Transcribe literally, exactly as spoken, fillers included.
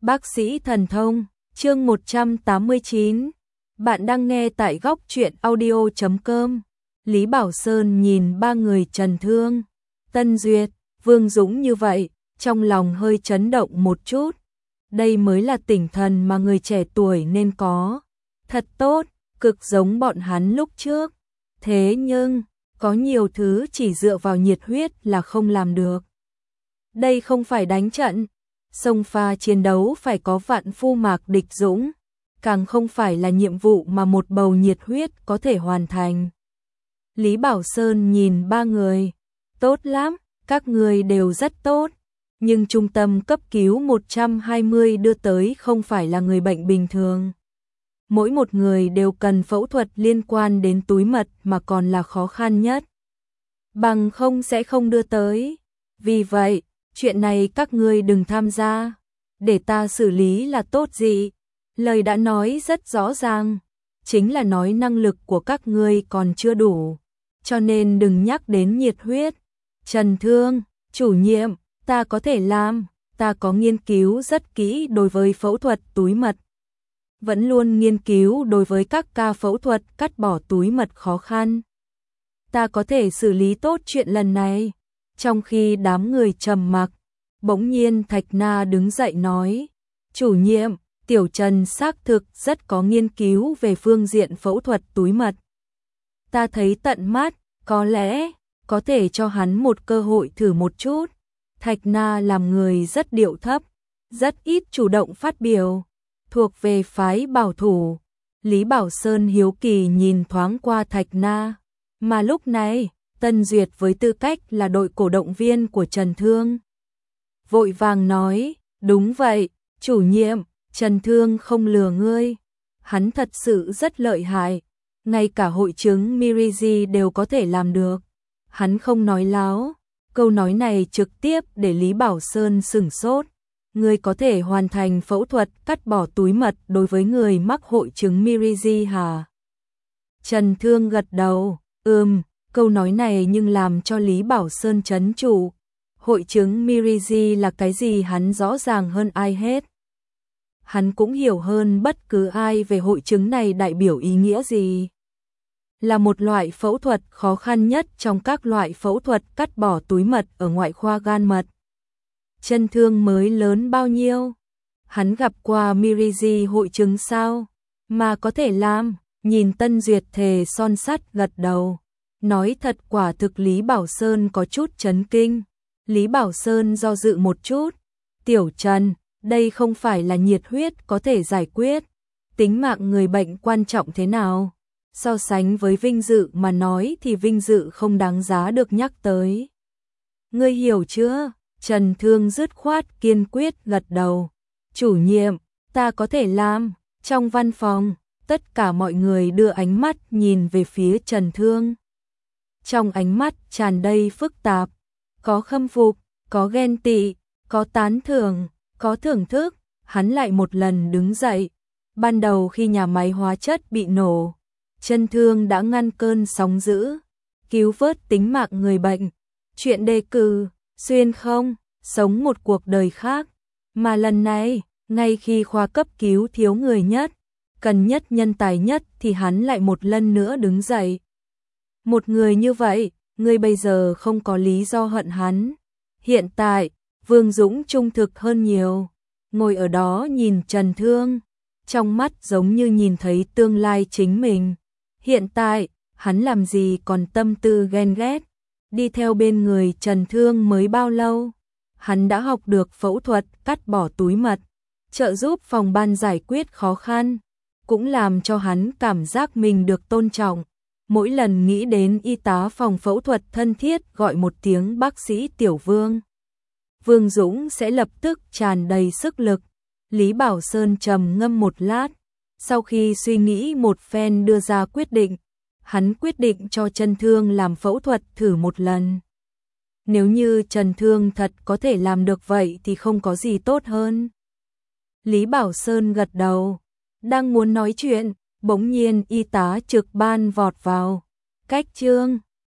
Bác sĩ thần thông, chương một trăm tám mươi chín. Bạn đang nghe tại góc truyện audio chấm com. Lý Bảo Sơn nhìn ba người Trần Thương, Tân Duyệt, Vương Dũng như vậy, trong lòng hơi chấn động một chút. Đây mới là tinh thần mà người trẻ tuổi nên có. Thật tốt, cực giống bọn hắn lúc trước. Thế nhưng, có nhiều thứ chỉ dựa vào nhiệt huyết là không làm được. Đây không phải đánh trận. Sông pha chiến đấu phải có vạn phu mạc địch dũng, càng không phải là nhiệm vụ mà một bầu nhiệt huyết có thể hoàn thành. Lý Bảo Sơn nhìn ba người, tốt lắm, các người đều rất tốt, nhưng trung tâm cấp cứu một trăm hai mươi đưa tới không phải là người bệnh bình thường. Mỗi một người đều cần phẫu thuật liên quan đến túi mật mà còn là khó khăn nhất. Bằng không sẽ không đưa tới. Vì vậy, chuyện này các ngươi đừng tham gia, để ta xử lý là tốt gì. Lời đã nói rất rõ ràng, chính là nói năng lực của các ngươi còn chưa đủ, cho nên đừng nhắc đến nhiệt huyết. Trần Thương, chủ nhiệm, ta có thể làm, ta có nghiên cứu rất kỹ đối với phẫu thuật túi mật. Vẫn luôn nghiên cứu đối với các ca phẫu thuật cắt bỏ túi mật khó khăn. Ta có thể xử lý tốt chuyện lần này. Trong khi đám người trầm mặc, bỗng nhiên Thạch Na đứng dậy nói, chủ nhiệm, Tiểu Trần xác thực rất có nghiên cứu về phương diện phẫu thuật túi mật. Ta thấy tận mắt, có lẽ, có thể cho hắn một cơ hội thử một chút. Thạch Na làm người rất điệu thấp, rất ít chủ động phát biểu, thuộc về phái bảo thủ. Lý Bảo Sơn hiếu kỳ nhìn thoáng qua Thạch Na, mà lúc này, Tân Duyệt với tư cách là đội cổ động viên của Trần Thương, vội vàng nói, đúng vậy, chủ nhiệm, Trần Thương không lừa ngươi, hắn thật sự rất lợi hại, ngay cả hội chứng Mirizi đều có thể làm được, hắn không nói láo. Câu nói này trực tiếp để Lý Bảo Sơn sửng sốt, ngươi có thể hoàn thành phẫu thuật cắt bỏ túi mật đối với người mắc hội chứng Mirizi hả? Trần Thương gật đầu, ừm. Câu nói này nhưng làm cho Lý Bảo Sơn chấn trụ. Hội chứng Mirizi là cái gì hắn rõ ràng hơn ai hết. Hắn cũng hiểu hơn bất cứ ai về hội chứng này đại biểu ý nghĩa gì. Là một loại phẫu thuật khó khăn nhất trong các loại phẫu thuật cắt bỏ túi mật ở ngoại khoa gan mật. Trần Thương mới lớn bao nhiêu? Hắn gặp qua Mirizi hội chứng sao? Mà có thể làm, nhìn Tân Duyệt thề son sắt gật đầu. Nói thật quả thực Lý Bảo Sơn có chút chấn kinh. Lý Bảo Sơn do dự một chút. Tiểu Trần, đây không phải là nhiệt huyết có thể giải quyết. Tính mạng người bệnh quan trọng thế nào? So sánh với vinh dự mà nói thì vinh dự không đáng giá được nhắc tới. Ngươi hiểu chưa? Trần Thương dứt khoát kiên quyết gật đầu. Chủ nhiệm, ta có thể làm. Trong văn phòng, tất cả mọi người đưa ánh mắt nhìn về phía Trần Thương. Trong ánh mắt tràn đầy phức tạp, có khâm phục, có ghen tị, có tán thưởng, có thưởng thức. Hắn lại một lần đứng dậy. Ban đầu khi nhà máy hóa chất bị nổ, Trần Thương đã ngăn cơn sóng dữ, cứu vớt tính mạng người bệnh. Chuyện đề cử, xuyên không, sống một cuộc đời khác. Mà lần này, ngay khi khoa cấp cứu thiếu người nhất, cần nhất nhân tài nhất thì hắn lại một lần nữa đứng dậy. Một người như vậy, ngươi bây giờ không có lý do hận hắn. Hiện tại, Vương Dũng trung thực hơn nhiều, ngồi ở đó nhìn Trần Thương, trong mắt giống như nhìn thấy tương lai chính mình. Hiện tại, hắn làm gì còn tâm tư ghen ghét, đi theo bên người Trần Thương mới bao lâu. Hắn đã học được phẫu thuật cắt bỏ túi mật, trợ giúp phòng ban giải quyết khó khăn, cũng làm cho hắn cảm giác mình được tôn trọng. Mỗi lần nghĩ đến y tá phòng phẫu thuật thân thiết gọi một tiếng bác sĩ Tiểu Vương, Vương Dũng sẽ lập tức tràn đầy sức lực. Lý Bảo Sơn trầm ngâm một lát, sau khi suy nghĩ một phen đưa ra quyết định, hắn quyết định cho Trần Thương làm phẫu thuật thử một lần. Nếu như Trần Thương thật có thể làm được vậy thì không có gì tốt hơn. Lý Bảo Sơn gật đầu, đang muốn nói chuyện, bỗng nhiên y tá trực ban vọt vào. Cách Trương,